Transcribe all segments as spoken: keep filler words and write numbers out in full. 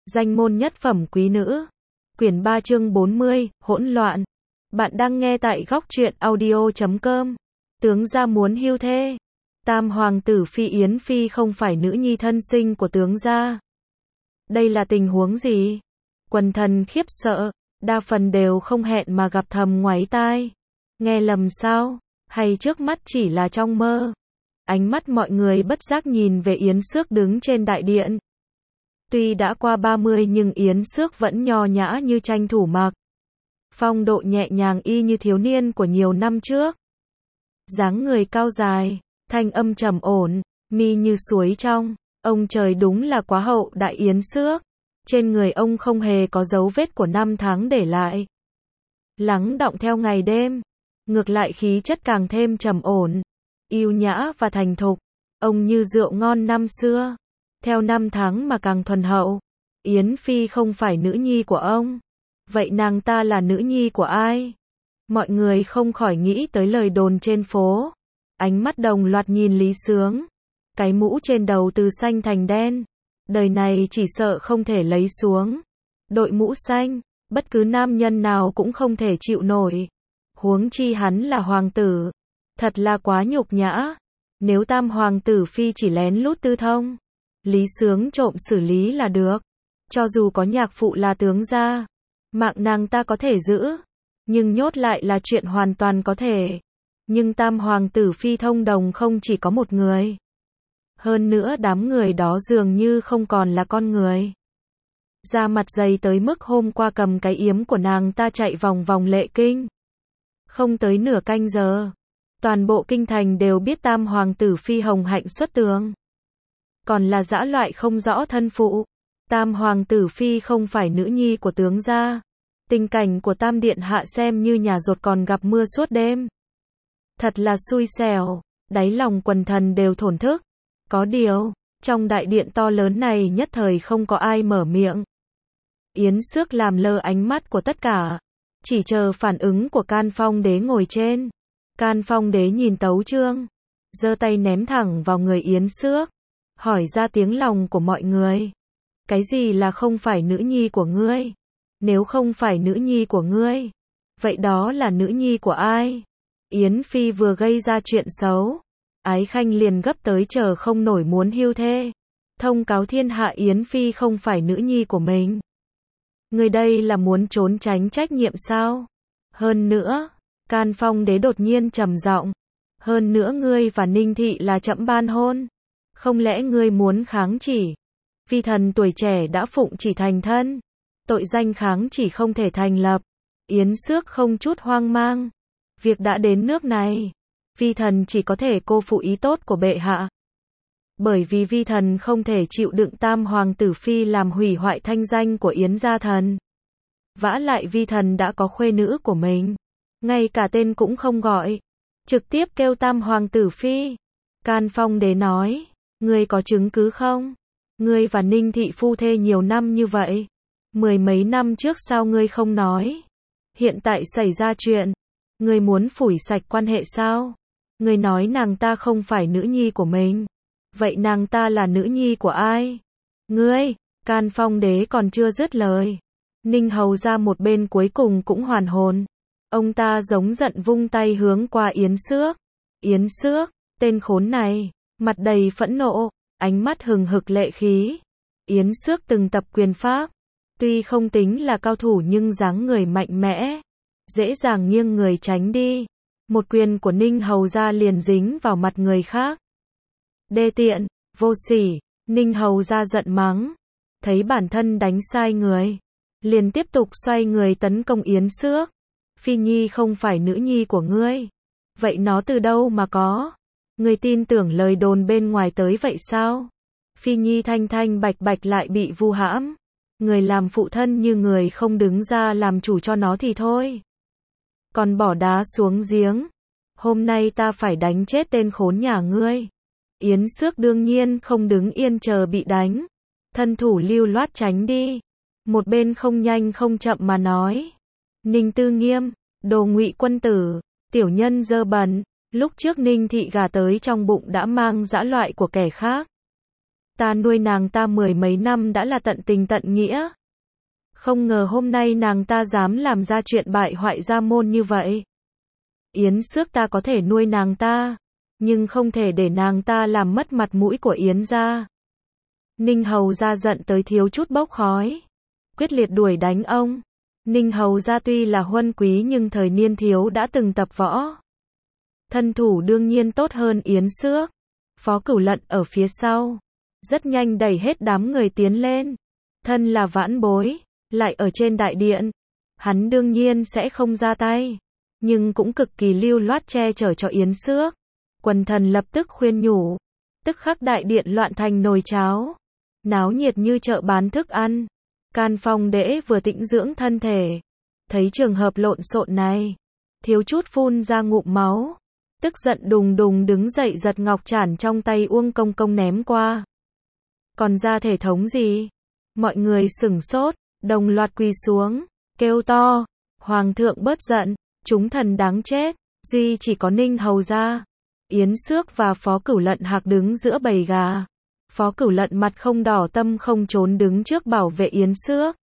Danh môn nhất phẩm quý nữ. Quyển ba chương bốn mươi, hỗn loạn. Bạn đang nghe tại góc truyện audio chấm com. Tướng gia muốn hưu thê. Tam hoàng tử Phi Yến Phi không phải nữ nhi thân sinh của tướng gia. Đây là tình huống gì? Quần thần khiếp sợ, đa phần đều không hẹn mà gặp thầm ngoáy tai. Nghe lầm sao? Hay trước mắt chỉ là trong mơ? Ánh mắt mọi người bất giác nhìn về Yến Xước đứng trên đại điện. Tuy đã qua ba mươi nhưng Yến Xước vẫn nho nhã như tranh thủ mặc. Phong độ nhẹ nhàng y như thiếu niên của nhiều năm trước. Dáng người cao dài, thanh âm trầm ổn, mi như suối trong. Ông trời đúng là quá hậu đại Yến Xước. Trên người ông không hề có dấu vết của năm tháng để lại. Lắng đọng theo ngày đêm. Ngược lại khí chất càng thêm trầm ổn, yêu nhã và thành thục. Ông như rượu ngon năm xưa. Theo năm tháng mà càng thuần hậu. Yến Phi không phải nữ nhi của ông. Vậy nàng ta là nữ nhi của ai? Mọi người không khỏi nghĩ tới lời đồn trên phố. Ánh mắt đồng loạt nhìn Lý Sướng. Cái mũ trên đầu từ xanh thành đen. Đời này chỉ sợ không thể lấy xuống. Đội mũ xanh, bất cứ nam nhân nào cũng không thể chịu nổi. Huống chi hắn là hoàng tử. Thật là quá nhục nhã. Nếu tam hoàng tử Phi chỉ lén lút tư thông, Lý Sướng trộm xử lý là được. Cho dù có nhạc phụ là tướng gia, mạng nàng ta có thể giữ, nhưng nhốt lại là chuyện hoàn toàn có thể. Nhưng tam hoàng tử Phi thông đồng không chỉ có một người. Hơn nữa đám người đó dường như không còn là con người. Da mặt dày tới mức hôm qua cầm cái yếm của nàng ta chạy vòng vòng lệ kinh. Không tới nửa canh giờ, toàn bộ kinh thành đều biết tam hoàng tử Phi hồng hạnh xuất tướng. Còn là dã loại không rõ thân phụ. Tam hoàng tử Phi không phải nữ nhi của tướng gia. Tình cảnh của tam điện hạ xem như nhà rột còn gặp mưa suốt đêm. Thật là xui xẻo, đáy lòng quần thần đều thổn thức. Có điều, trong đại điện to lớn này nhất thời không có ai mở miệng. Yến Xước làm lơ ánh mắt của tất cả, chỉ chờ phản ứng của Can Phong Đế ngồi trên. Can Phong Đế nhìn tấu chương, giơ tay ném thẳng vào người Yến Xước, hỏi ra tiếng lòng của mọi người. Cái gì là không phải nữ nhi của ngươi? Nếu không phải nữ nhi của ngươi, vậy đó là nữ nhi của ai? Yến Phi vừa gây ra chuyện xấu, Ái Khanh liền gấp tới chờ không nổi muốn hưu thê. Thông cáo thiên hạ Yến Phi không phải nữ nhi của mình. Người đây là muốn trốn tránh trách nhiệm sao? Hơn nữa, Can Phong Đế đột nhiên trầm giọng. Hơn nữa ngươi và Ninh Thị là trẫm ban hôn. Không lẽ ngươi muốn kháng chỉ? Phi thần tuổi trẻ đã phụng chỉ thành thân. Tội danh kháng chỉ không thể thành lập. Yến Xước không chút hoang mang. Việc đã đến nước này, vi thần chỉ có thể cô phụ ý tốt của bệ hạ. Bởi vì vi thần không thể chịu đựng tam hoàng tử Phi làm hủy hoại thanh danh của Yến gia thần. Vả lại vi thần đã có khuê nữ của mình. Ngay cả tên cũng không gọi. Trực tiếp kêu tam hoàng tử Phi. Can Phong Đế nói, ngươi có chứng cứ không? Ngươi và Ninh Thị phu thê nhiều năm như vậy. Mười mấy năm trước sao ngươi không nói? Hiện tại xảy ra chuyện. Ngươi muốn phủi sạch quan hệ sao? Ngươi nói nàng ta không phải nữ nhi của mình. Vậy nàng ta là nữ nhi của ai? Ngươi, Can Phong Đế còn chưa dứt lời. Ninh Hầu ra một bên cuối cùng cũng hoàn hồn. Ông ta giống giận vung tay hướng qua Yến Xước. Yến Xước, tên khốn này, mặt đầy phẫn nộ, ánh mắt hừng hực lệ khí. Yến Xước từng tập quyền pháp. Tuy không tính là cao thủ nhưng dáng người mạnh mẽ. Dễ dàng nghiêng người tránh đi. Một quyền của Ninh Hầu ra liền dính vào mặt người khác. Đê tiện, vô sỉ, Ninh Hầu ra giận mắng. Thấy bản thân đánh sai người, liền tiếp tục xoay người tấn công Yến Xước. Phi Nhi không phải nữ nhi của ngươi. Vậy nó từ đâu mà có? Ngươi tin tưởng lời đồn bên ngoài tới vậy sao? Phi Nhi thanh thanh bạch bạch lại bị vu hãm. Người làm phụ thân như người không đứng ra làm chủ cho nó thì thôi. Còn bỏ đá xuống giếng. Hôm nay ta phải đánh chết tên khốn nhà ngươi. Yến Xước đương nhiên không đứng yên chờ bị đánh. Thân thủ lưu loát tránh đi. Một bên không nhanh không chậm mà nói. Ninh Tư Nghiêm, đồ ngụy quân tử, tiểu nhân dơ bẩn. Lúc trước Ninh Thị gả tới trong bụng đã mang dã loại của kẻ khác. Ta nuôi nàng ta mười mấy năm đã là tận tình tận nghĩa. Không ngờ hôm nay nàng ta dám làm ra chuyện bại hoại gia môn như vậy. Yến Xước ta có thể nuôi nàng ta, nhưng không thể để nàng ta làm mất mặt mũi của Yến gia. Ninh Hầu gia giận tới thiếu chút bốc khói, quyết liệt đuổi đánh ông. Ninh Hầu gia tuy là huân quý nhưng thời niên thiếu đã từng tập võ. Thân thủ đương nhiên tốt hơn Yến Xước. Phó Cửu Lận ở phía sau, rất nhanh đẩy hết đám người tiến lên. Thân là vãn bối, lại ở trên đại điện. Hắn đương nhiên sẽ không ra tay, nhưng cũng cực kỳ lưu loát che chở cho Yến Xước. Quần thần lập tức khuyên nhủ, tức khắc đại điện loạn thành nồi cháo, náo nhiệt như chợ bán thức ăn. Can Phong Đễ vừa tĩnh dưỡng thân thể, thấy trường hợp lộn xộn này, thiếu chút phun ra ngụm máu, tức giận đùng đùng đứng dậy giật ngọc chản trong tay Uông Công Công ném qua. Còn ra thể thống gì? Mọi người sửng sốt, đồng loạt quỳ xuống, kêu to, Hoàng thượng bớt giận, chúng thần đáng chết. Duy chỉ có Ninh Hầu gia, Yến Xước và Phó Cửu Lận hạc đứng giữa bầy gà. Phó Cửu Lận mặt không đỏ tâm không trốn đứng trước bảo vệ Yến Xước.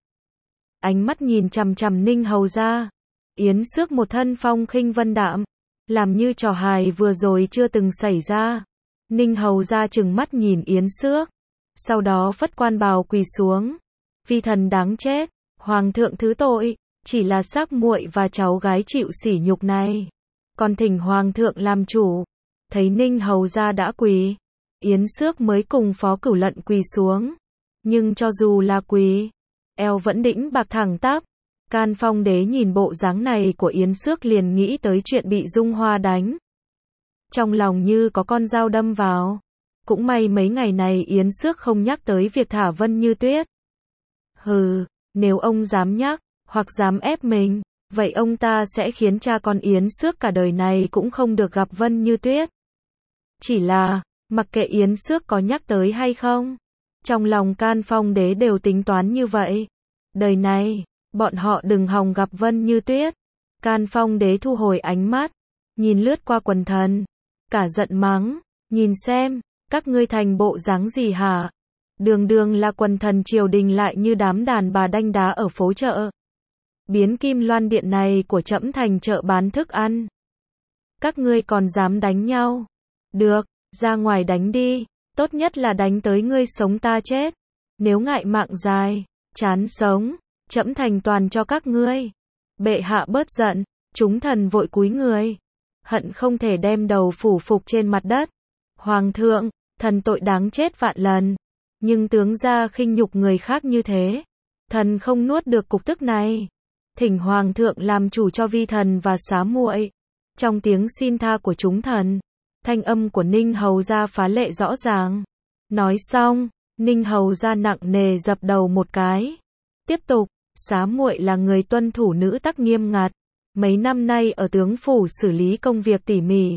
Ánh mắt nhìn chằm chằm Ninh Hầu gia. Yến Xước một thân phong khinh vân đạm, làm như trò hài vừa rồi chưa từng xảy ra. Ninh Hầu gia trừng mắt nhìn Yến Xước, sau đó phất quan bào quỳ xuống. Phi thần đáng chết, Hoàng thượng thứ tội, chỉ là xác muội và cháu gái chịu sỉ nhục này. Còn thỉnh Hoàng thượng làm chủ. Thấy Ninh Hầu gia đã quỳ, Yến Xước mới cùng Phó Cửu Lận quỳ xuống. Nhưng cho dù là quỳ, eo vẫn đĩnh bạc thẳng tắp. Can Phong Đế nhìn bộ dáng này của Yến Xước liền nghĩ tới chuyện bị Dung Hoa đánh. Trong lòng như có con dao đâm vào. Cũng may mấy ngày này Yến Xước không nhắc tới việc thả Vân Như Tuyết. Hừ, nếu ông dám nhắc, hoặc dám ép mình, vậy ông ta sẽ khiến cha con Yến Xước cả đời này cũng không được gặp Vân Như Tuyết. Chỉ là, mặc kệ Yến Xước có nhắc tới hay không, trong lòng Can Phong Đế đều tính toán như vậy. Đời này, bọn họ đừng hòng gặp Vân Như Tuyết. Can Phong Đế thu hồi ánh mắt, nhìn lướt qua quần thần, cả giận mắng, nhìn xem, các ngươi thành bộ dáng gì hả? Đường đường là quần thần triều đình lại như đám đàn bà đanh đá ở phố chợ. Biến Kim Loan Điện này của trẫm thành chợ bán thức ăn. Các ngươi còn dám đánh nhau? Được, ra ngoài đánh đi, tốt nhất là đánh tới ngươi sống ta chết. Nếu ngại mạng dài, chán sống, trẫm thành toàn cho các ngươi. Bệ hạ bớt giận, chúng thần vội cúi người, hận không thể đem đầu phủ phục trên mặt đất. Hoàng thượng, thần tội đáng chết vạn lần, nhưng tướng gia khinh nhục người khác như thế, thần không nuốt được cục tức này. Thỉnh Hoàng thượng làm chủ cho vi thần và xá muội. Trong tiếng xin tha của chúng thần, thanh âm của Ninh Hầu gia phá lệ rõ ràng. Nói xong, Ninh Hầu gia nặng nề dập đầu một cái. Tiếp tục, xá muội là người tuân thủ nữ tắc nghiêm ngặt, mấy năm nay ở tướng phủ xử lý công việc tỉ mỉ.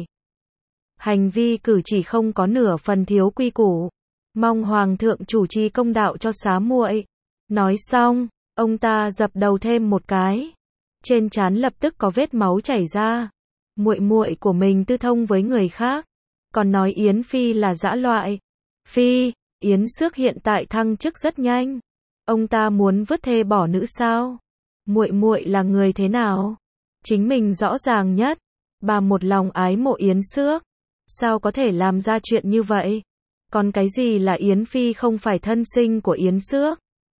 Hành vi cử chỉ không có nửa phần thiếu quy củ, mong Hoàng thượng chủ trì công đạo cho xá muội. Nói xong, ông ta dập đầu thêm một cái, trên trán lập tức có vết máu chảy ra. Muội muội của mình tư thông với người khác, còn nói Yến phi là dã loại. Phi, Yến Xước hiện tại thăng chức rất nhanh, ông ta muốn vứt thê bỏ nữ sao? Muội muội là người thế nào? Chính mình rõ ràng nhất, bà một lòng ái mộ Yến Xước, sao có thể làm ra chuyện như vậy? Còn cái gì là Yến phi không phải thân sinh của Yến Xước?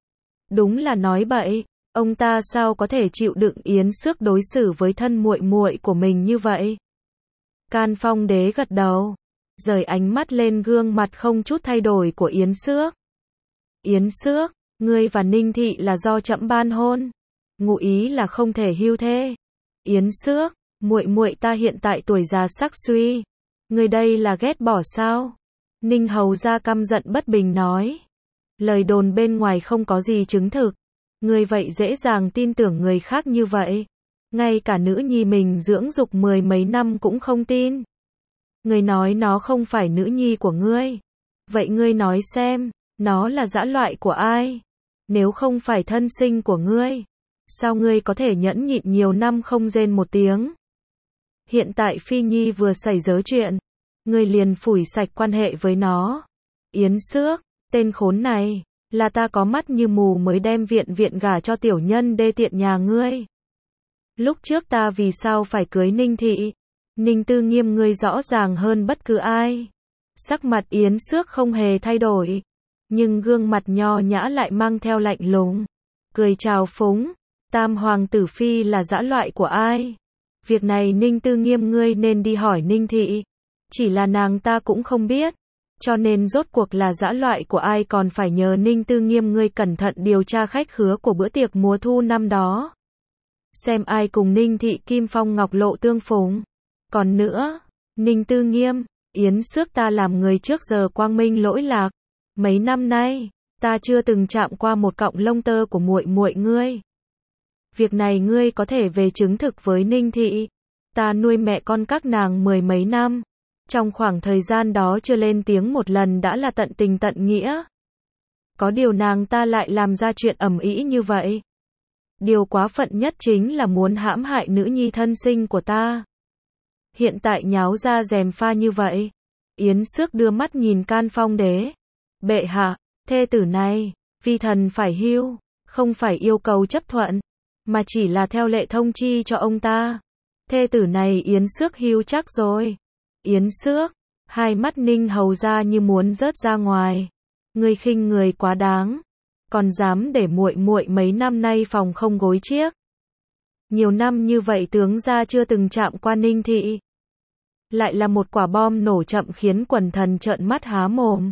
Đúng là nói bậy, ông ta sao có thể chịu đựng Yến Xước đối xử với thân muội muội của mình như vậy? Can Phong Đế gật đầu, rời ánh mắt lên gương mặt không chút thay đổi của Yến Xước. Yến Xước, ngươi và Ninh thị là do trẫm ban hôn, ngụ ý là không thể hưu thê. Yến Xước, muội muội ta hiện tại tuổi già sắc suy, ngươi đây là ghét bỏ sao? Ninh Hầu gia căm giận bất bình nói, lời đồn bên ngoài không có gì chứng thực, ngươi vậy dễ dàng tin tưởng người khác như vậy, ngay cả nữ nhi mình dưỡng dục mười mấy năm cũng không tin. Ngươi nói nó không phải nữ nhi của ngươi, vậy ngươi nói xem, nó là dã loại của ai? Nếu không phải thân sinh của ngươi, sao ngươi có thể nhẫn nhịn nhiều năm không rên một tiếng? Hiện tại Phi Nhi vừa xảy ra chuyện, ngươi liền phủi sạch quan hệ với nó. Yến Xước, Tên khốn này, là ta có mắt như mù mới đem viện viện gả cho tiểu nhân đê tiện nhà ngươi. Lúc trước ta vì sao phải cưới Ninh Thị? Ninh Tư Nghiêm ngươi rõ ràng hơn bất cứ ai. Sắc mặt Yến Xước không hề thay đổi, nhưng gương mặt nho nhã lại mang theo lạnh lùng, cười chào phúng. Tam hoàng tử phi là dã loại của ai? Việc này Ninh Tư Nghiêm ngươi nên đi hỏi Ninh Thị. Chỉ là nàng ta cũng không biết, cho nên rốt cuộc là dã loại của ai còn phải nhờ Ninh Tư Nghiêm ngươi cẩn thận điều tra khách khứa của bữa tiệc mùa thu năm đó. Xem ai cùng Ninh Thị Kim Phong Ngọc Lộ tương phùng. Còn nữa, Ninh Tư Nghiêm, Yến Xước ta làm người trước giờ quang minh lỗi lạc. Mấy năm nay, ta chưa từng chạm qua một cọng lông tơ của muội muội ngươi. Việc này ngươi có thể về chứng thực với Ninh Thị. Ta nuôi mẹ con các nàng mười mấy năm. Trong khoảng thời gian đó chưa lên tiếng một lần đã là tận tình tận nghĩa. Có điều nàng ta lại làm ra chuyện ầm ĩ như vậy. Điều quá phận nhất chính là muốn hãm hại nữ nhi thân sinh của ta. Hiện tại nháo ra gièm pha như vậy. Yến Xước đưa mắt nhìn Can Phong Đế. Bệ hạ, thê tử này, vi thần phải hưu, không phải yêu cầu chấp thuận, mà chỉ là theo lệ thông chi cho ông ta. Thê tử này Yến Xước hưu chắc rồi. Yến Xước, hai mắt Ninh Hầu ra như muốn rớt ra ngoài. Ngươi khinh người quá đáng, còn dám để muội muội mấy năm nay phòng không gối chiếc. Nhiều năm như vậy tướng gia chưa từng chạm qua Ninh Thị. Lại là một quả bom nổ chậm khiến quần thần trợn mắt há mồm.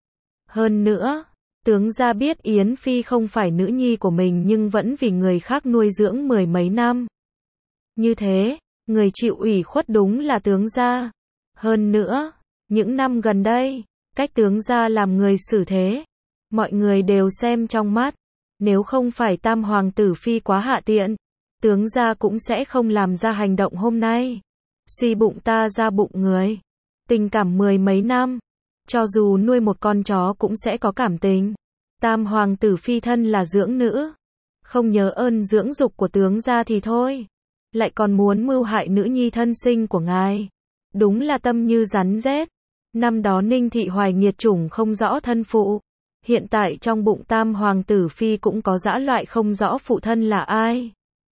Hơn nữa, tướng gia biết Yến Phi không phải nữ nhi của mình nhưng vẫn vì người khác nuôi dưỡng mười mấy năm. Như thế, người chịu ủy khuất đúng là tướng gia. Hơn nữa, những năm gần đây, cách tướng gia làm người xử thế, mọi người đều xem trong mắt. Nếu không phải tam hoàng tử phi quá hạ tiện, tướng gia cũng sẽ không làm ra hành động hôm nay. Suy bụng ta ra bụng người. Tình cảm mười mấy năm, cho dù nuôi một con chó cũng sẽ có cảm tình. Tam hoàng tử phi thân là dưỡng nữ, không nhớ ơn dưỡng dục của tướng gia thì thôi, lại còn muốn mưu hại nữ nhi thân sinh của ngài. Đúng là tâm như rắn rết. Năm đó Ninh Thị hoài nghiệt chủng không rõ thân phụ. Hiện tại trong bụng tam hoàng tử phi cũng có dã loại không rõ phụ thân là ai.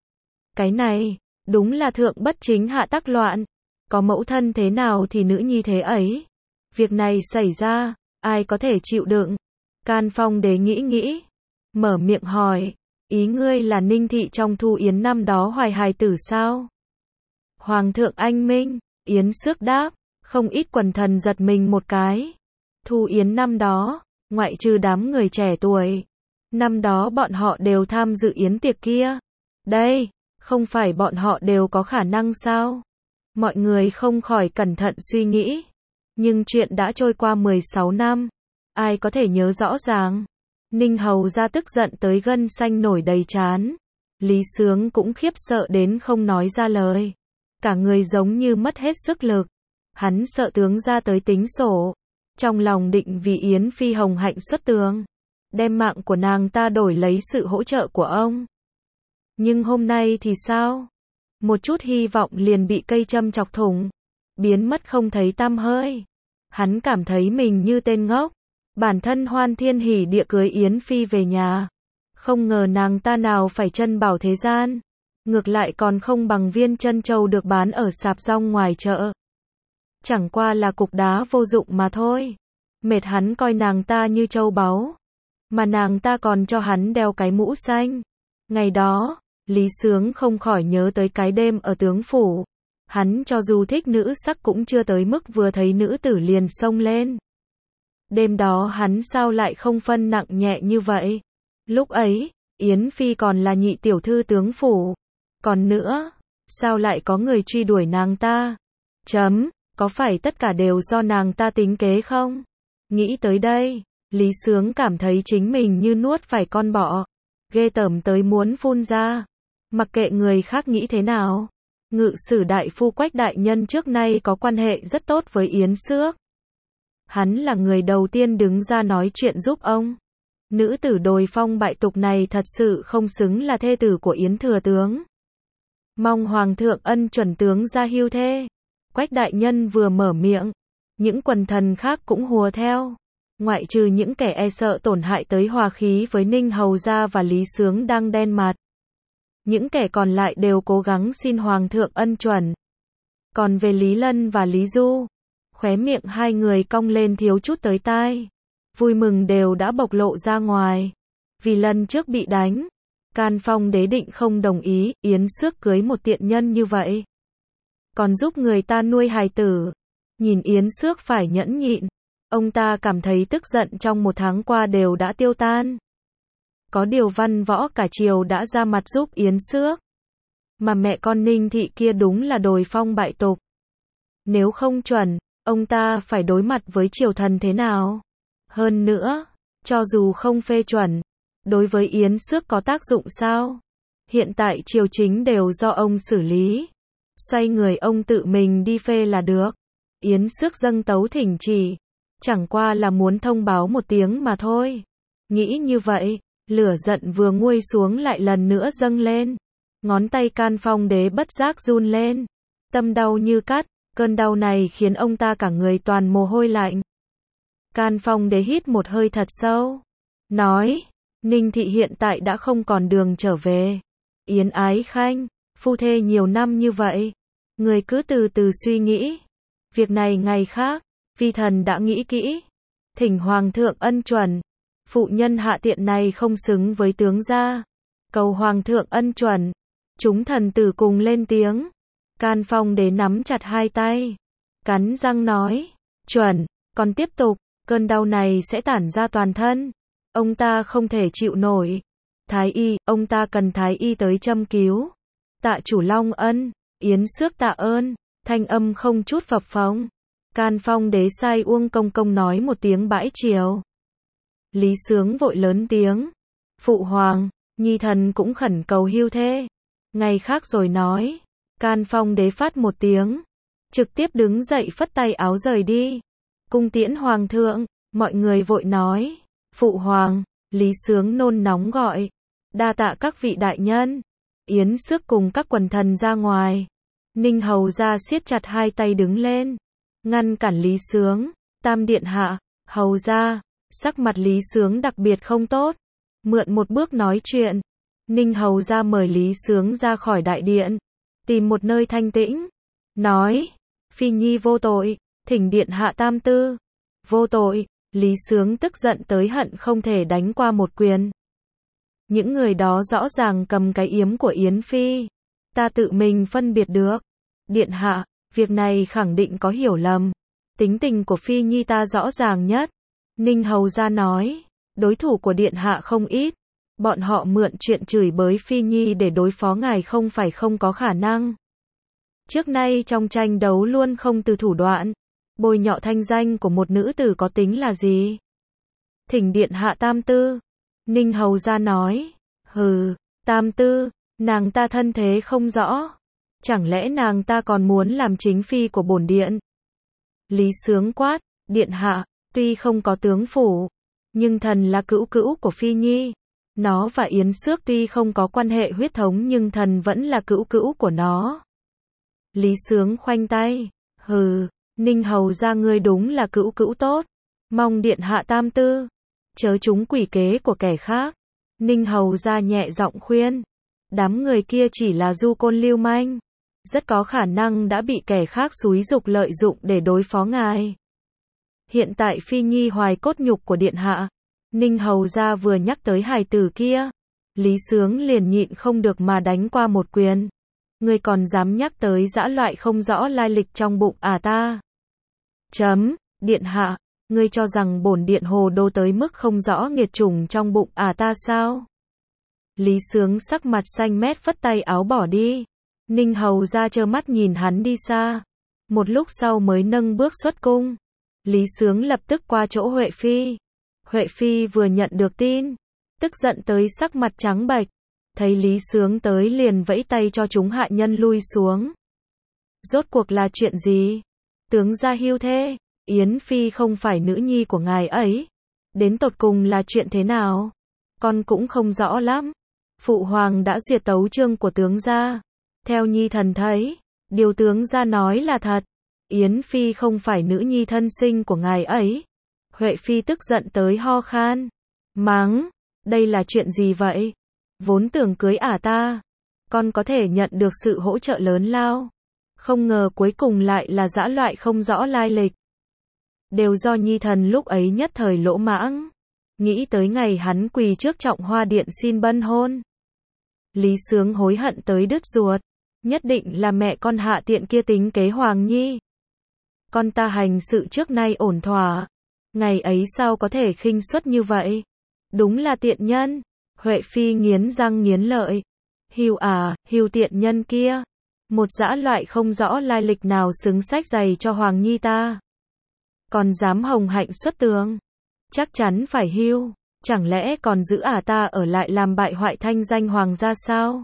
Cái này, đúng là thượng bất chính hạ tắc loạn. Có mẫu thân thế nào thì nữ nhi thế ấy. Việc này xảy ra, ai có thể chịu đựng? Can Phong Đế nghĩ nghĩ, mở miệng hỏi, ý ngươi là Ninh Thị trong Thu Yến năm đó hoài hài tử sao? Hoàng thượng anh minh, Yến Xước đáp, không ít quần thần giật mình một cái. Thu Yến năm đó, ngoại trừ đám người trẻ tuổi, năm đó bọn họ đều tham dự yến tiệc kia. Đây, không phải bọn họ đều có khả năng sao? Mọi người không khỏi cẩn thận suy nghĩ. Nhưng chuyện đã trôi qua mười sáu năm, ai có thể nhớ rõ ràng? Ninh Hầu ra tức giận tới gân xanh nổi đầy trán. Lý Sướng cũng khiếp sợ đến không nói ra lời. Cả người giống như mất hết sức lực. Hắn sợ tướng ra tới tính sổ. Trong lòng định vì Yến Phi hồng hạnh xuất tướng, đem mạng của nàng ta đổi lấy sự hỗ trợ của ông. Nhưng hôm nay thì sao? Một chút hy vọng liền bị cây châm chọc thủng, biến mất không thấy tăm hơi. Hắn cảm thấy mình như tên ngốc. Bản thân hoan thiên hỉ địa cưới Yến Phi về nhà. Không ngờ nàng ta nào phải chân bảo thế gian. Ngược lại còn không bằng viên chân châu được bán ở sạp rong ngoài chợ. Chẳng qua là cục đá vô dụng mà thôi. Mệt hắn coi nàng ta như châu báu. Mà nàng ta còn cho hắn đeo cái mũ xanh. Ngày đó, Lý Sướng không khỏi nhớ tới cái đêm ở tướng phủ. Hắn cho dù thích nữ sắc cũng chưa tới mức vừa thấy nữ tử liền xông lên. Đêm đó hắn sao lại không phân nặng nhẹ như vậy? Lúc ấy, Yến Phi còn là nhị tiểu thư tướng phủ. Còn nữa, sao lại có người truy đuổi nàng ta? Chấm, có phải tất cả đều do nàng ta tính kế không? Nghĩ tới đây, Lý Sướng cảm thấy chính mình như nuốt phải con bọ. Ghê tởm tới muốn phun ra. Mặc kệ người khác nghĩ thế nào. Ngự sử đại phu Quách đại nhân trước nay có quan hệ rất tốt với Yến Xước. Hắn là người đầu tiên đứng ra nói chuyện giúp ông. Nữ tử đồi phong bại tục này thật sự không xứng là thê tử của Yến thừa tướng. Mong hoàng thượng ân chuẩn tướng ra hưu thê. Quách đại nhân vừa mở miệng, những quần thần khác cũng hùa theo. Ngoại trừ những kẻ e sợ tổn hại tới hòa khí với Ninh Hầu gia và Lý Sướng đang đen mặt. Những kẻ còn lại đều cố gắng xin Hoàng thượng ân chuẩn. Còn về Lý Lân và Lý Du, khóe miệng hai người cong lên thiếu chút tới tai. Vui mừng đều đã bộc lộ ra ngoài. Vì lần trước bị đánh, Can Phong đế định không đồng ý Yến Xước cưới một tiện nhân như vậy. Còn giúp người ta nuôi hài tử. Nhìn Yến Xước phải nhẫn nhịn. Ông ta cảm thấy tức giận trong một tháng qua đều đã tiêu tan. Có điều văn võ cả triều đã ra mặt giúp Yến Xước. Mà mẹ con Ninh Thị kia đúng là đồi phong bại tục. Nếu không chuẩn, ông ta phải đối mặt với triều thần thế nào? Hơn nữa, cho dù không phê chuẩn, đối với Yến Xước có tác dụng sao? Hiện tại triều chính đều do ông xử lý. Xoay người ông tự mình đi phê là được. Yến Xước dâng tấu thỉnh chỉ. Chẳng qua là muốn thông báo một tiếng mà thôi. Nghĩ như vậy, lửa giận vừa nguôi xuống lại lần nữa dâng lên. Ngón tay Can Phong đế bất giác run lên. Tâm đau như cắt, cơn đau này khiến ông ta cả người toàn mồ hôi lạnh. Can Phong đế hít một hơi thật sâu. Nói, Ninh Thị hiện tại đã không còn đường trở về. Yến Ái Khanh, phu thê nhiều năm như vậy. Người cứ từ từ suy nghĩ. Việc này ngày khác, vi thần đã nghĩ kỹ. Thỉnh Hoàng thượng ân chuẩn. Phụ nhân hạ tiện này không xứng với tướng gia. Cầu Hoàng thượng ân chuẩn. Chúng thần tử cùng lên tiếng. Can Phong đế nắm chặt hai tay. Cắn răng nói. Chuẩn, còn tiếp tục, cơn đau này sẽ tản ra toàn thân. Ông ta không thể chịu nổi. Thái y, ông ta cần thái y tới châm cứu. Tạ chủ Long ân, Yến Xước tạ ơn, thanh âm không chút phập phồng. Can Phong đế sai Uông Công Công nói một tiếng bãi triều. Lý Sướng vội lớn tiếng. Phụ hoàng, nhi thần cũng khẩn cầu hưu thê. Ngày khác rồi nói. Can Phong đế phát một tiếng. Trực tiếp đứng dậy phất tay áo rời đi. Cung tiễn hoàng thượng, mọi người vội nói. Phụ hoàng, Lý Sướng nôn nóng gọi. Đa tạ các vị đại nhân. Yến Xước cùng các quần thần ra ngoài. Ninh Hầu gia siết chặt hai tay đứng lên. Ngăn cản Lý Sướng. Tam điện hạ, Hầu gia. Sắc mặt Lý Sướng đặc biệt không tốt. Mượn một bước nói chuyện. Ninh Hầu gia mời Lý Sướng ra khỏi đại điện. Tìm một nơi thanh tĩnh. Nói. Phi nhi vô tội. Thỉnh điện hạ tam tư. Vô tội. Lý Sướng tức giận tới hận không thể đánh qua một quyền. Những người đó rõ ràng cầm cái yếm của Yến Phi. Ta tự mình phân biệt được. Điện hạ, việc này khẳng định có hiểu lầm. Tính tình của Phi nhi ta rõ ràng nhất. Ninh Hầu gia nói. Đối thủ của điện hạ không ít. Bọn họ mượn chuyện chửi bới Phi nhi để đối phó ngài không phải không có khả năng. Trước nay trong tranh đấu luôn không từ thủ đoạn. Bôi nhọ thanh danh của một nữ tử có tính là gì? Thỉnh điện hạ tam tư. Ninh Hầu gia nói. Hừ, tam tư, nàng ta thân thế không rõ. Chẳng lẽ nàng ta còn muốn làm chính phi của bổn điện? Lý Sướng quát. Điện hạ, tuy không có tướng phủ, nhưng thần là cữu cữu của Phi nhi. Nó và Yến Xước tuy không có quan hệ huyết thống nhưng thần vẫn là cữu cữu của nó. Lý Sướng khoanh tay. Hừ, Ninh Hầu gia ngươi đúng là cữu cữu tốt. Mong điện hạ tam tư. Chớ trúng quỷ kế của kẻ khác. Ninh Hầu gia nhẹ giọng khuyên. Đám người kia chỉ là du côn lưu manh. Rất có khả năng đã bị kẻ khác xúi giục lợi dụng để đối phó ngài. Hiện tại Phi nhi hoài cốt nhục của điện hạ. Ninh Hầu gia vừa nhắc tới hài tử kia. Lý Sướng liền nhịn không được mà đánh qua một quyền. Ngươi còn dám nhắc tới dã loại không rõ lai lịch trong bụng à ta? Chấm, điện hạ, ngươi cho rằng bổn điện hồ đồ tới mức không rõ nghiệt chủng trong bụng à ta sao? Lý Sướng sắc mặt xanh mét phất tay áo bỏ đi. Ninh Hầu gia trơ mắt nhìn hắn đi xa. Một lúc sau mới nâng bước xuất cung. Lý Sướng lập tức qua chỗ Huệ Phi. Huệ Phi vừa nhận được tin, tức giận tới sắc mặt trắng bệch. Thấy Lý Sướng tới liền vẫy tay cho chúng hạ nhân lui xuống. Rốt cuộc là chuyện gì? Tướng gia hưu thê, Yến Phi không phải nữ nhi của ngài ấy. Đến tột cùng là chuyện thế nào? Con cũng không rõ lắm. Phụ hoàng đã duyệt tấu chương của tướng gia. Theo nhi thần thấy, điều tướng gia nói là thật. Yến Phi không phải nữ nhi thân sinh của ngài ấy. Huệ Phi tức giận tới ho khan. Mắng, đây là chuyện gì vậy? Vốn tưởng cưới ả ta, con có thể nhận được sự hỗ trợ lớn lao. Không ngờ cuối cùng lại là dã loại không rõ lai lịch. Đều do nhi thần lúc ấy nhất thời lỗ mãng. Nghĩ tới ngày hắn quỳ trước Trọng Hoa Điện xin bân hôn. Lý Sướng hối hận tới đứt ruột. Nhất định là mẹ con hạ tiện kia tính kế Hoàng Nhi. Con ta hành sự trước nay ổn thỏa. Ngày ấy sao có thể khinh suất như vậy? Đúng là tiện nhân. Huệ Phi nghiến răng nghiến lợi. Hưu à, hưu tiện nhân kia. Một dã loại không rõ lai lịch nào xứng sách giày cho Hoàng Nhi ta. Còn dám hồng hạnh xuất tường. Chắc chắn phải hưu. Chẳng lẽ còn giữ ả ta ở lại làm bại hoại thanh danh Hoàng gia sao?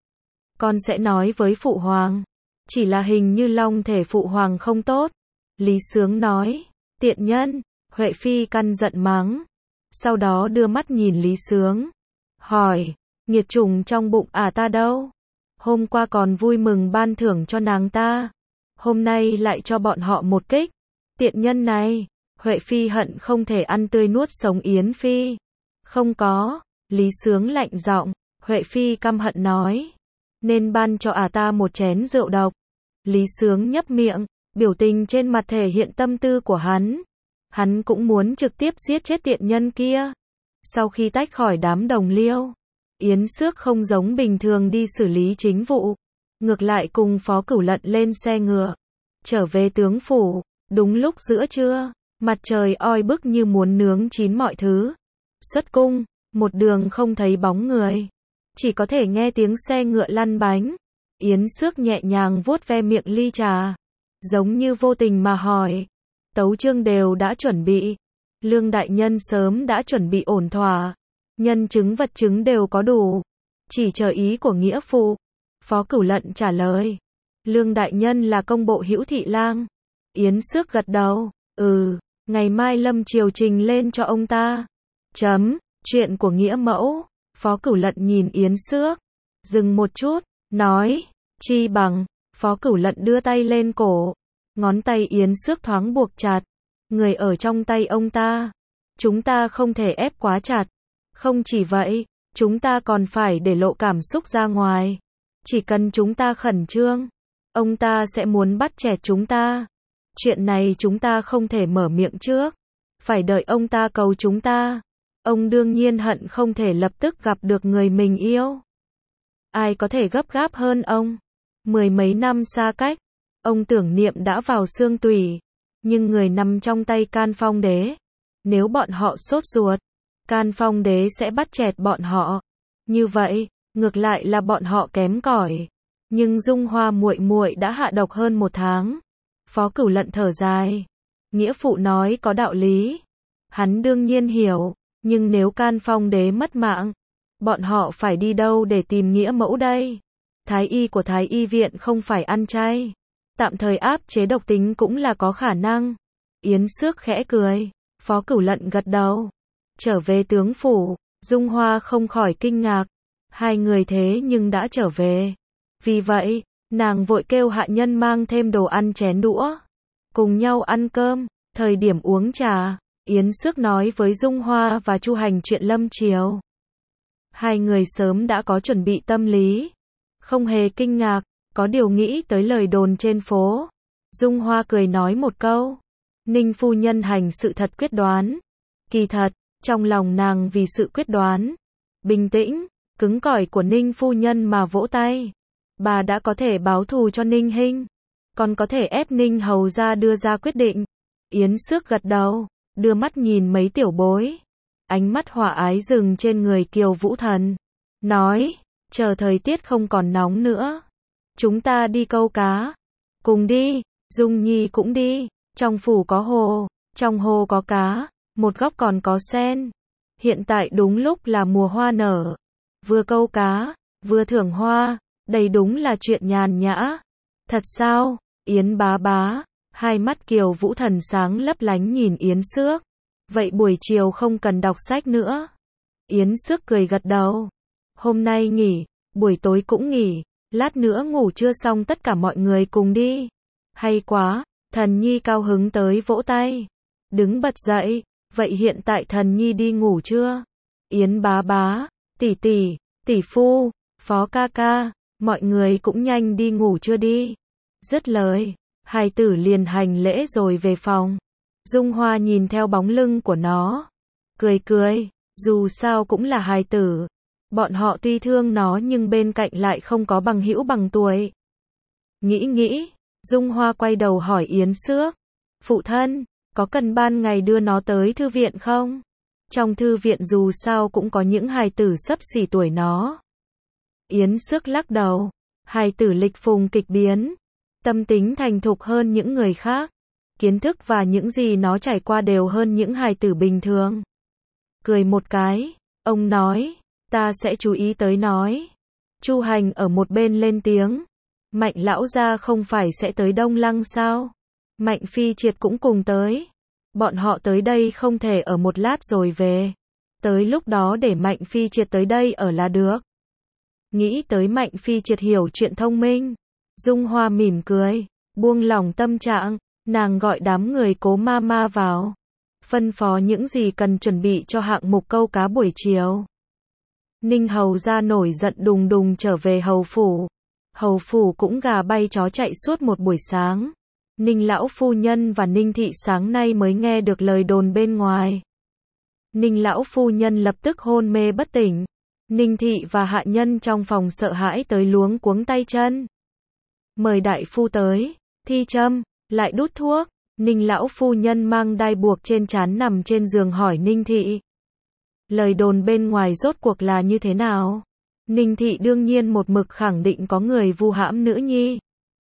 Con sẽ nói với Phụ Hoàng. Chỉ là hình như long thể Phụ Hoàng không tốt. Lý Sướng nói. Tiện nhân. Huệ Phi căn giận mắng. Sau đó đưa mắt nhìn Lý Sướng. Hỏi. Nghiệt trùng trong bụng ả ta đâu? Hôm qua còn vui mừng ban thưởng cho nàng ta. Hôm nay lại cho bọn họ một kích. Tiện nhân này. Huệ Phi hận không thể ăn tươi nuốt sống Yến Phi. Không có. Lý Sướng lạnh giọng. Huệ Phi căm hận nói. Nên ban cho ả ta một chén rượu độc. Lý Sướng nhấp miệng. Biểu tình trên mặt thể hiện tâm tư của hắn. Hắn cũng muốn trực tiếp giết chết tiện nhân kia. Sau khi tách khỏi đám đồng liêu, Yến Xước không giống bình thường đi xử lý chính vụ. Ngược lại cùng Phó Cửu Lận lên xe ngựa. Trở về tướng phủ. Đúng lúc giữa trưa. Mặt trời oi bức như muốn nướng chín mọi thứ. Xuất cung. Một đường không thấy bóng người. Chỉ có thể nghe tiếng xe ngựa lăn bánh. Yến Xước nhẹ nhàng vuốt ve miệng ly trà. Giống như vô tình mà hỏi. Tấu chương đều đã chuẩn bị. Lương đại nhân sớm đã chuẩn bị ổn thỏa. Nhân chứng vật chứng đều có đủ. Chỉ chờ ý của nghĩa phụ. Phó Cửu Lận trả lời. Lương đại nhân là công bộ hữu thị lang. Yến Xước gật đầu. Ừ, ngày mai lâm triều trình lên cho ông ta. Chấm, chuyện của nghĩa mẫu. Phó Cửu Lận nhìn Yến Xước. Dừng một chút, nói. Chi bằng. Phó Cửu Lận đưa tay lên cổ. Ngón tay Yến Xước thoáng buộc chặt. Người ở trong tay ông ta. Chúng ta không thể ép quá chặt. Không chỉ vậy, chúng ta còn phải để lộ cảm xúc ra ngoài. Chỉ cần chúng ta khẩn trương, ông ta sẽ muốn bắt chẹt chúng ta. Chuyện này chúng ta không thể mở miệng trước. Phải đợi ông ta cầu chúng ta. Ông đương nhiên hận không thể lập tức gặp được người mình yêu. Ai có thể gấp gáp hơn ông? Mười mấy năm xa cách, ông tưởng niệm đã vào xương tủy. Nhưng người nằm trong tay Can Phong Đế. Nếu bọn họ sốt ruột, Can Phong Đế sẽ bắt chẹt bọn họ. Như vậy, ngược lại là bọn họ kém cỏi. Nhưng Dung Hoa muội muội đã hạ độc hơn một tháng. Phó Cửu Lận thở dài. Nghĩa phụ nói có đạo lý. Hắn đương nhiên hiểu. Nhưng nếu Can Phong Đế mất mạng, bọn họ phải đi đâu để tìm nghĩa mẫu đây? Thái y của Thái y viện không phải ăn chay. Tạm thời áp chế độc tính cũng là có khả năng. Yến Xước khẽ cười. Phó Cửu Lận gật đầu. Trở về tướng phủ, Dung Hoa không khỏi kinh ngạc. Hai người thế nhưng đã trở về. Vì vậy, nàng vội kêu hạ nhân mang thêm đồ ăn chén đũa. Cùng nhau ăn cơm, thời điểm uống trà, Yến Xước nói với Dung Hoa và Chu Hành chuyện lâm triều. Hai người sớm đã có chuẩn bị tâm lý. Không hề kinh ngạc, có điều nghĩ tới lời đồn trên phố. Dung Hoa cười nói một câu. Ninh phu nhân hành sự thật quyết đoán. Kỳ thật, trong lòng nàng vì sự quyết đoán, bình tĩnh, cứng cỏi của Ninh phu nhân mà vỗ tay. Bà đã có thể báo thù cho Ninh Hinh. Còn có thể ép Ninh hầu ra đưa ra quyết định. Yến Xước gật đầu, đưa mắt nhìn mấy tiểu bối. Ánh mắt hòa ái dừng trên người Kiều Vũ Thần. Nói, chờ thời tiết không còn nóng nữa. Chúng ta đi câu cá. Cùng đi, Dung Nhi cũng đi. Trong phủ có hồ, trong hồ có cá, một góc còn có sen. Hiện tại đúng lúc là mùa hoa nở. Vừa câu cá, vừa thưởng hoa, đây đúng là chuyện nhàn nhã. Thật sao? Yến bá bá, hai mắt Kiều Vũ Thần sáng lấp lánh nhìn Yến Xước. Vậy buổi chiều không cần đọc sách nữa. Yến Xước cười gật đầu. Hôm nay nghỉ, buổi tối cũng nghỉ, lát nữa ngủ trưa xong tất cả mọi người cùng đi. Hay quá, Thần Nhi cao hứng tới vỗ tay. Đứng bật dậy, vậy hiện tại thần nhi đi ngủ chưa? Yến bá bá, tỷ tỷ, tỷ phu, Phó ca ca, mọi người cũng nhanh đi ngủ chưa đi. Dứt lời, hài tử liền hành lễ rồi về phòng. Dung Hoa nhìn theo bóng lưng của nó, cười cười, dù sao cũng là hài tử. Bọn họ tuy thương nó nhưng bên cạnh lại không có bằng hữu bằng tuổi. Nghĩ nghĩ, Dung Hoa quay đầu hỏi Yến Xước, phụ thân, có cần ban ngày đưa nó tới thư viện không? Trong thư viện dù sao cũng có những hài tử xấp xỉ tuổi nó. Yến Xước lắc đầu, hài tử lịch phùng kịch biến, tâm tính thành thục hơn những người khác, kiến thức và những gì nó trải qua đều hơn những hài tử bình thường. Cười một cái, ông nói, ta sẽ chú ý tới nói. Chu Hành ở một bên lên tiếng, Mạnh lão gia không phải sẽ tới Đông Lăng sao? Mạnh Phi Triệt cũng cùng tới. Bọn họ tới đây không thể ở một lát rồi về. Tới lúc đó để Mạnh Phi Triệt tới đây ở là được. Nghĩ tới Mạnh Phi Triệt hiểu chuyện thông minh, Dung Hoa mỉm cười, buông lỏng tâm trạng, nàng gọi đám người Cố ma ma vào, phân phó những gì cần chuẩn bị cho hạng mục câu cá buổi chiều. Ninh Hầu ra nổi giận đùng đùng trở về hầu phủ. Hầu phủ cũng gà bay chó chạy suốt một buổi sáng. Ninh lão phu nhân và Ninh thị sáng nay mới nghe được lời đồn bên ngoài. Ninh lão phu nhân lập tức hôn mê bất tỉnh. Ninh thị và hạ nhân trong phòng sợ hãi tới luống cuống tay chân. Mời đại phu tới, thi châm, lại đút thuốc. Ninh lão phu nhân mang đai buộc trên trán nằm trên giường hỏi Ninh thị. Lời đồn bên ngoài rốt cuộc là như thế nào? Ninh thị đương nhiên một mực khẳng định có người vu hãm nữ nhi.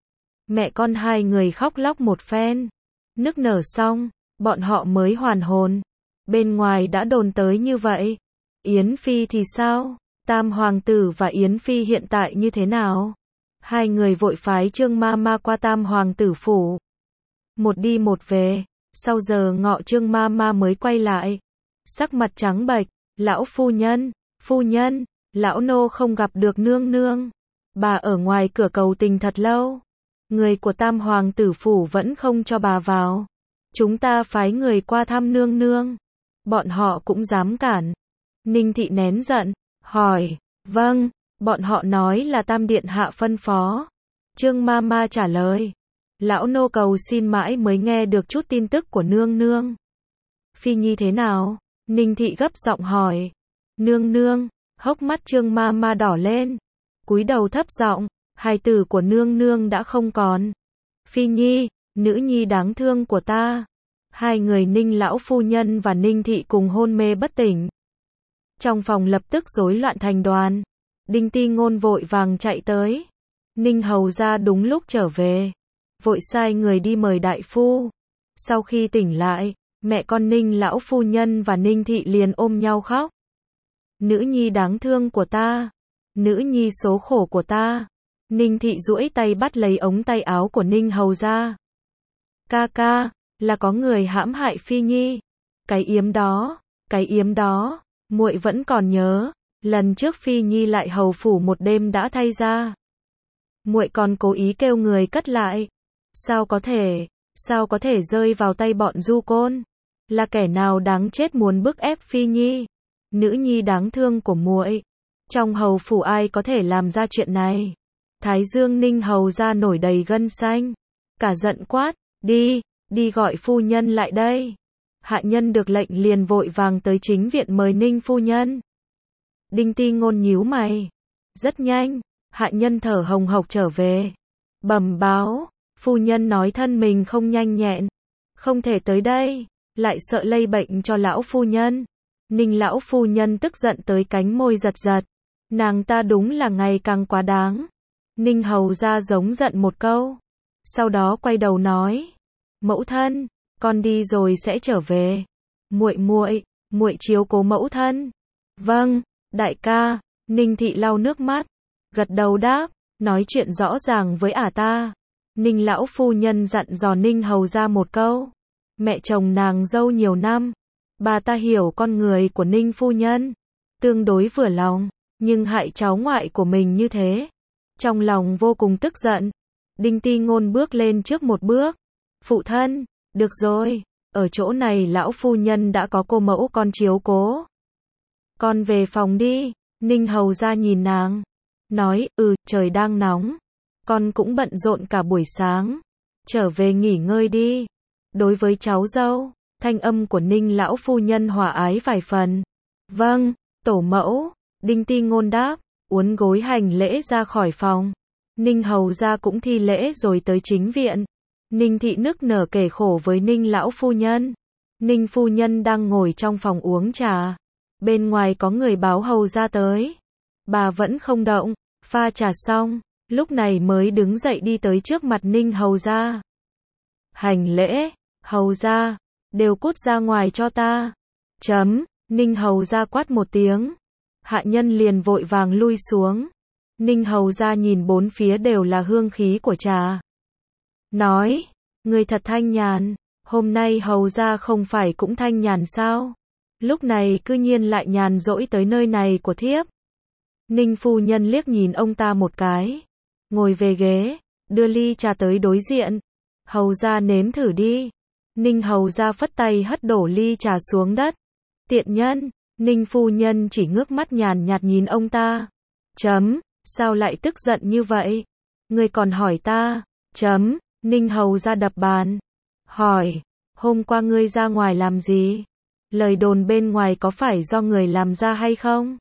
Mẹ con hai người khóc lóc một phen. Nức nở xong, bọn họ mới hoàn hồn. Bên ngoài đã đồn tới như vậy. Yến Phi thì sao? Tam hoàng tử và Yến Phi hiện tại như thế nào? Hai người vội phái Trương ma ma qua Tam hoàng tử phủ. Một đi một về, sau giờ ngọ Trương ma ma mới quay lại. Sắc mặt trắng bệch, lão phu nhân, phu nhân, lão nô không gặp được nương nương. Bà ở ngoài cửa cầu tình thật lâu. Người của Tam hoàng tử phủ vẫn không cho bà vào. Chúng ta phái người qua thăm nương nương. Bọn họ cũng dám cản. Ninh thị nén giận, hỏi, vâng, bọn họ nói là Tam điện hạ phân phó. Trương ma ma trả lời, lão nô cầu xin mãi mới nghe được chút tin tức của nương nương. Phi nhi thế nào? Ninh thị gấp giọng hỏi. Nương nương, hốc mắt Trương ma ma đỏ lên, cúi đầu thấp giọng, hài tử của nương nương đã không còn. Phi nhi, nữ nhi đáng thương của ta. Hai người Ninh lão phu nhân và Ninh thị cùng hôn mê bất tỉnh. Trong phòng lập tức rối loạn thành đoàn. Đinh Ti Ngôn vội vàng chạy tới. Ninh hầu ra đúng lúc trở về, vội sai người đi mời đại phu. Sau khi tỉnh lại, mẹ con Ninh lão phu nhân và Ninh thị liền ôm nhau khóc. Nữ nhi đáng thương của ta, nữ nhi số khổ của ta. Ninh thị duỗi tay bắt lấy ống tay áo của Ninh hầu ra. Ca ca, là có người hãm hại Phi nhi. Cái yếm đó, cái yếm đó, muội vẫn còn nhớ, lần trước Phi nhi lại hầu phủ một đêm đã thay ra. Muội còn cố ý kêu người cất lại. Sao có thể, sao có thể rơi vào tay bọn du côn? Là kẻ nào đáng chết muốn bức ép Phi nhi? Nữ nhi đáng thương của muội. Trong hầu phủ ai có thể làm ra chuyện này? Thái Dương Ninh hầu ra nổi đầy gân xanh, cả giận quát, đi, đi gọi phu nhân lại đây. Hạ nhân được lệnh liền vội vàng tới chính viện mời Ninh phu nhân. Đinh Ti Ngôn nhíu mày. Rất nhanh, hạ nhân thở hồng hộc trở về. Bẩm báo, phu nhân nói thân mình không nhanh nhẹn, không thể tới đây, lại sợ lây bệnh cho lão phu nhân. Ninh lão phu nhân tức giận tới cánh môi giật giật. Nàng ta đúng là ngày càng quá đáng. Ninh hầu ra giống giận một câu. Sau đó quay đầu nói, mẫu thân, con đi rồi sẽ trở về. Muội muội, muội chiếu cố mẫu thân. Vâng, đại ca. Ninh thị lau nước mắt, gật đầu đáp, nói chuyện rõ ràng với ả ta. Ninh lão phu nhân dặn dò Ninh hầu ra một câu. Mẹ chồng nàng dâu nhiều năm, bà ta hiểu con người của Ninh phu nhân, tương đối vừa lòng, nhưng hại cháu ngoại của mình như thế, trong lòng vô cùng tức giận. Đinh Ti Ngôn bước lên trước một bước. Phụ thân, được rồi, ở chỗ này lão phu nhân đã có cô mẫu con chiếu cố. Con về phòng đi, Ninh hầu ra nhìn nàng, nói, ừ, trời đang nóng, con cũng bận rộn cả buổi sáng, trở về nghỉ ngơi đi. Đối với cháu dâu, thanh âm của Ninh lão phu nhân hòa ái vài phần. Vâng, tổ mẫu, Đinh Ti Ngôn đáp, uốn gối hành lễ ra khỏi phòng. Ninh hầu ra cũng thi lễ rồi tới chính viện. Ninh thị nức nở kể khổ với Ninh lão phu nhân. Ninh phu nhân đang ngồi trong phòng uống trà. Bên ngoài có người báo hầu ra tới. Bà vẫn không động, pha trà xong, lúc này mới đứng dậy đi tới trước mặt Ninh hầu ra. Hành lễ, hầu ra, đều cút ra ngoài cho ta. Chấm, Ninh hầu ra quát một tiếng. Hạ nhân liền vội vàng lui xuống. Ninh hầu ra nhìn bốn phía đều là hương khí của trà. Nói, người thật thanh nhàn, hôm nay hầu ra không phải cũng thanh nhàn sao? Lúc này cư nhiên lại nhàn rỗi tới nơi này của thiếp. Ninh phu nhân liếc nhìn ông ta một cái, ngồi về ghế, đưa ly trà tới đối diện. Hầu ra nếm thử đi. Ninh hầu ra phất tay hất đổ ly trà xuống đất. Tiện nhân, Ninh phu nhân chỉ ngước mắt nhàn nhạt nhìn ông ta. Chấm, sao lại tức giận như vậy? Ngươi còn hỏi ta? Chấm, Ninh hầu ra đập bàn. Hỏi, hôm qua ngươi ra ngoài làm gì? Lời đồn bên ngoài có phải do người làm ra hay không?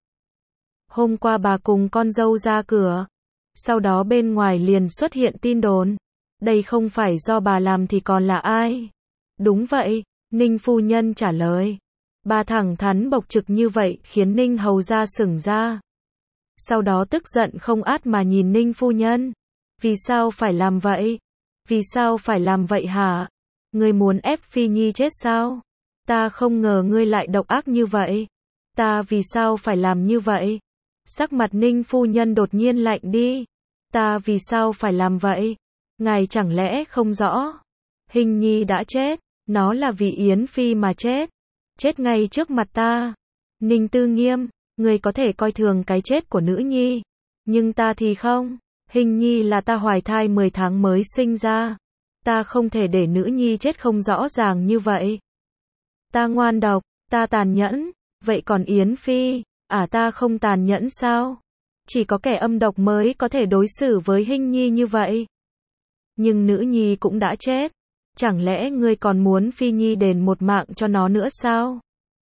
Hôm qua bà cùng con dâu ra cửa. Sau đó bên ngoài liền xuất hiện tin đồn. Đây không phải do bà làm thì còn là ai? Đúng vậy, Ninh phu nhân trả lời. Bà thẳng thắn bộc trực như vậy khiến Ninh hầu ra sững ra. Sau đó tức giận không át mà nhìn Ninh phu nhân. Vì sao phải làm vậy? Vì sao phải làm vậy hả? Ngươi muốn ép Phi Nhi chết sao? Ta không ngờ ngươi lại độc ác như vậy. Ta vì sao phải làm như vậy? Sắc mặt Ninh phu nhân đột nhiên lạnh đi. Ta vì sao phải làm vậy? Ngài chẳng lẽ không rõ? Hình Nhi đã chết, nó là vì Yến Phi mà chết. Chết ngay trước mặt ta. Ninh Tư Nghiêm, ngươi có thể coi thường cái chết của nữ nhi, nhưng ta thì không. Hình Nhi là ta hoài thai mười tháng mới sinh ra. Ta không thể để nữ nhi chết không rõ ràng như vậy. Ta ngoan độc, ta tàn nhẫn, vậy còn Yến Phi, à ta không tàn nhẫn sao? Chỉ có kẻ âm độc mới có thể đối xử với Hình Nhi như vậy. Nhưng nữ nhi cũng đã chết. Chẳng lẽ ngươi còn muốn Phi Nhi đền một mạng cho nó nữa sao?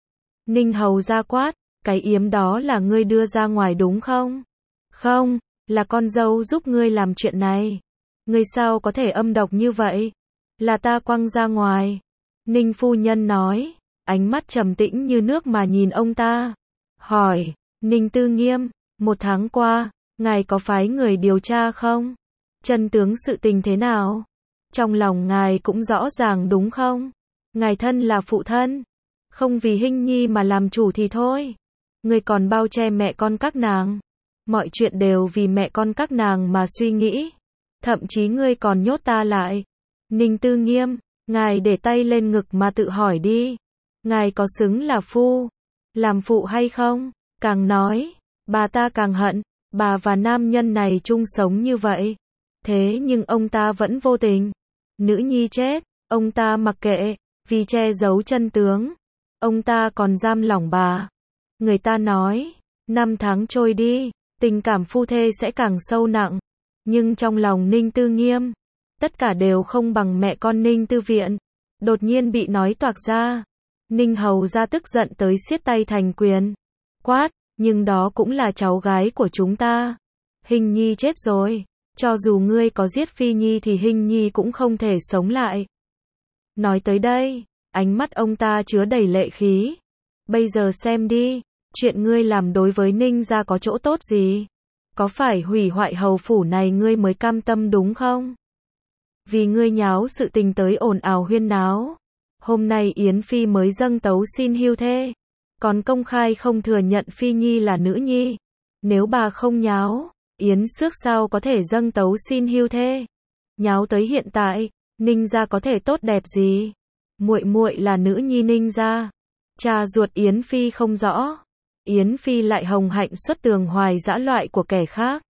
Ninh hầu ra quát, cái yếm đó là ngươi đưa ra ngoài đúng không? Không, là con dâu giúp ngươi làm chuyện này. Ngươi sao có thể âm độc như vậy? Là ta quăng ra ngoài. Ninh phu nhân nói, ánh mắt trầm tĩnh như nước mà nhìn ông ta. Hỏi, Ninh Tư Nghiêm, một tháng qua, ngài có phái người điều tra không? Chân tướng sự tình thế nào? Trong lòng ngài cũng rõ ràng đúng không? Ngài thân là phụ thân, không vì Hình Nhi mà làm chủ thì thôi. Ngươi còn bao che mẹ con các nàng. Mọi chuyện đều vì mẹ con các nàng mà suy nghĩ. Thậm chí ngươi còn nhốt ta lại. Ninh Tư Nghiêm, ngài để tay lên ngực mà tự hỏi đi. Ngài có xứng là phu, làm phụ hay không? Càng nói, bà ta càng hận. Bà và nam nhân này chung sống như vậy. Thế nhưng ông ta vẫn vô tình. Nữ nhi chết, ông ta mặc kệ, vì che giấu chân tướng. Ông ta còn giam lỏng bà. Người ta nói, năm tháng trôi đi, tình cảm phu thê sẽ càng sâu nặng. Nhưng trong lòng Ninh Tư Nghiêm, tất cả đều không bằng mẹ con Ninh Tư Viện. Đột nhiên bị nói toạc ra. Ninh hầu ra tức giận tới siết tay thành quyền. Quát, nhưng đó cũng là cháu gái của chúng ta. Hình Nhi chết rồi. Cho dù ngươi có giết Phi Nhi thì Hình Nhi cũng không thể sống lại. Nói tới đây, ánh mắt ông ta chứa đầy lệ khí. Bây giờ xem đi, chuyện ngươi làm đối với Ninh gia có chỗ tốt gì? Có phải hủy hoại hầu phủ này ngươi mới cam tâm đúng không? Vì ngươi nháo sự tình tới ồn ào huyên náo. Hôm nay Yến Phi mới dâng tấu xin hưu thê. Còn công khai không thừa nhận Phi Nhi là nữ nhi. Nếu bà không nháo, Yến Xước sao có thể dâng tấu xin hưu thê? Nháo tới hiện tại, Ninh gia có thể tốt đẹp gì? Muội muội là nữ nhi Ninh gia, cha ruột Yến Phi không rõ. Yến Phi lại hồng hạnh xuất tường hoài dã loại của kẻ khác.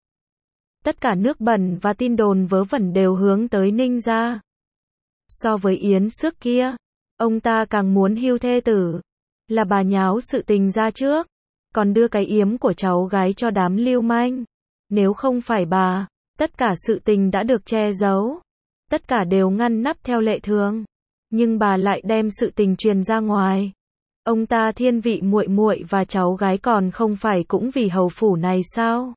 Tất cả nước bẩn và tin đồn vớ vẩn đều hướng tới Ninh gia. So với Yến Xước kia, Ông ta càng muốn hưu thê tử. Là bà nháo sự tình ra trước, còn đưa cái yếm của cháu gái cho đám lưu manh. Nếu không phải bà, tất cả sự tình đã được che giấu. Tất cả đều ngăn nắp theo lệ thường. Nhưng bà lại đem sự tình truyền ra ngoài. Ông ta thiên vị muội muội và cháu gái còn không phải cũng vì hầu phủ này sao?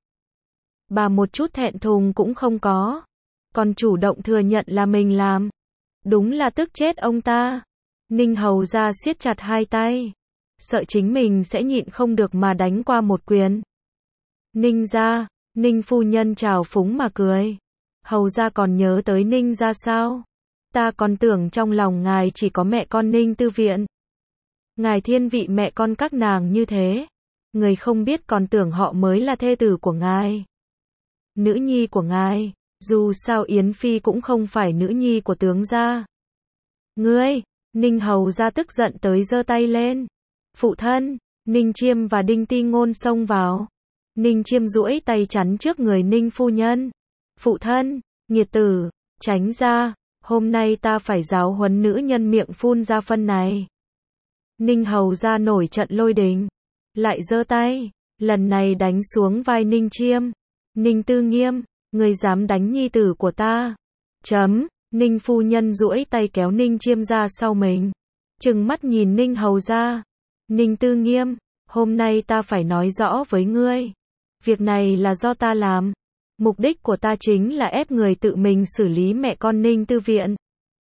Bà một chút thẹn thùng cũng không có. Còn chủ động thừa nhận là mình làm. Đúng là tức chết ông ta. Ninh hầu ra siết chặt hai tay. Sợ chính mình sẽ nhịn không được mà đánh qua một quyền. Ninh gia, Ninh phu nhân trào phúng mà cười. Hầu ra còn nhớ tới Ninh gia sao? Ta còn tưởng trong lòng ngài chỉ có mẹ con Ninh Tư Viện. Ngài thiên vị mẹ con các nàng như thế. Người không biết còn tưởng họ mới là thê tử của ngài. Nữ nhi của ngài, dù sao Yến Phi cũng không phải nữ nhi của tướng gia. Ngươi, Ninh hầu ra tức giận tới giơ tay lên. Phụ thân, Ninh Chiêm và Đinh Ti Ngôn xông vào. Ninh Chiêm duỗi tay chắn trước người Ninh phu nhân. Phụ thân, nghiệt tử, tránh ra, hôm nay ta phải giáo huấn nữ nhân miệng phun ra phân này. Ninh hầu ra nổi trận lôi đình, lại giơ tay, lần này đánh xuống vai Ninh Chiêm. Ninh Tư Nghiêm, ngươi dám đánh nhi tử của ta. Chấm, Ninh phu nhân duỗi tay kéo Ninh Chiêm ra sau mình. Trừng mắt nhìn Ninh hầu ra. Ninh Tư Nghiêm, hôm nay ta phải nói rõ với ngươi. Việc này là do ta làm. Mục đích của ta chính là ép người tự mình xử lý mẹ con Ninh Tư Viện.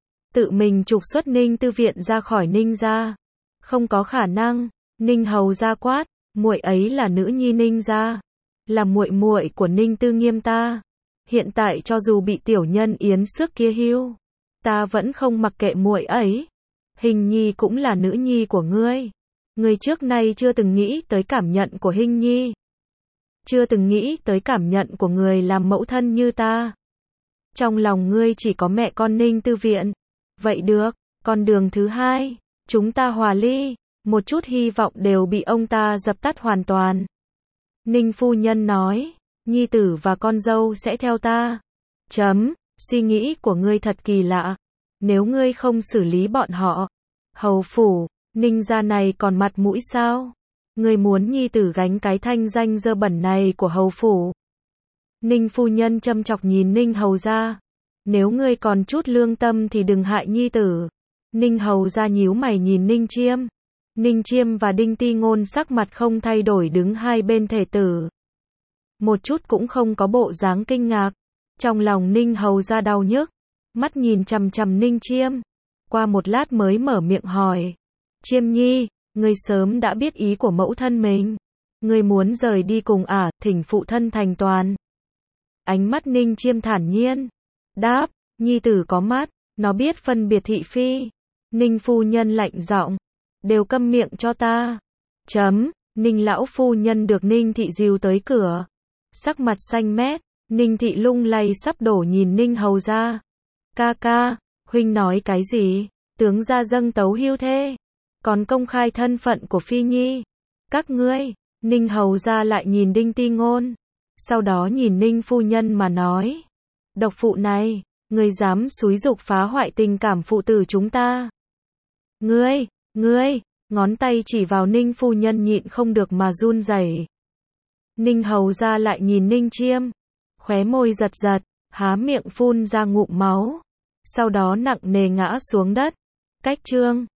Tự mình trục xuất Ninh Tư Viện ra khỏi Ninh gia. Không có khả năng. Ninh hầu ra quát, muội ấy là nữ nhi Ninh gia, là muội muội của Ninh Tư Nghiêm ta. Hiện tại cho dù bị tiểu nhân Yến Xước kia hưu, ta vẫn không mặc kệ muội ấy. Hình nhi cũng là nữ nhi của ngươi. Ngươi trước nay chưa từng nghĩ tới cảm nhận của Hình nhi. Chưa từng nghĩ tới cảm nhận của người làm mẫu thân như ta. Trong lòng ngươi chỉ có mẹ con Ninh Tư Viện. Vậy được, con đường thứ hai, chúng ta hòa ly. Một chút hy vọng đều bị ông ta dập tắt hoàn toàn. Ninh phu nhân nói, nhi tử và con dâu sẽ theo ta. Chấm, suy nghĩ của ngươi thật kỳ lạ. Nếu ngươi không xử lý bọn họ, hầu phủ, Ninh gia này còn mặt mũi sao? Ngươi muốn nhi tử gánh cái thanh danh dơ bẩn này của hầu phủ. Ninh phu nhân châm chọc nhìn Ninh hầu gia. Nếu ngươi còn chút lương tâm thì đừng hại nhi tử. Ninh hầu gia nhíu mày nhìn Ninh Chiêm. Ninh Chiêm và Đinh Ti Ngôn sắc mặt không thay đổi đứng hai bên thể tử. Một chút cũng không có bộ dáng kinh ngạc. Trong lòng Ninh hầu gia đau nhức. Mắt nhìn chằm chằm Ninh Chiêm. Qua một lát mới mở miệng hỏi. Chiêm nhi, ngươi sớm đã biết ý của mẫu thân mình. Ngươi muốn rời đi cùng ả, à, thỉnh phụ thân thành toàn. Ánh mắt Ninh Chiêm thản nhiên. Đáp, nhi tử có mắt, nó biết phân biệt thị phi. Ninh phu nhân lạnh giọng. Đều câm miệng cho ta. Chấm, Ninh lão phu nhân được Ninh thị dìu tới cửa. Sắc mặt xanh mét, Ninh thị lung lay sắp đổ nhìn Ninh hầu ra. Ca ca, huynh nói cái gì? Tướng gia dâng tấu hưu thê. Còn công khai thân phận của Phi Nhi. Các ngươi, Ninh hầu ra lại nhìn Đinh Ti Ngôn. Sau đó nhìn Ninh phu nhân mà nói. Độc phụ này, ngươi dám xúi giục phá hoại tình cảm phụ tử chúng ta. Ngươi, ngươi, ngón tay chỉ vào Ninh phu nhân nhịn không được mà run rẩy. Ninh hầu ra lại nhìn Ninh Chiêm. Khóe môi giật giật, há miệng phun ra ngụm máu. Sau đó nặng nề ngã xuống đất. Cách chương.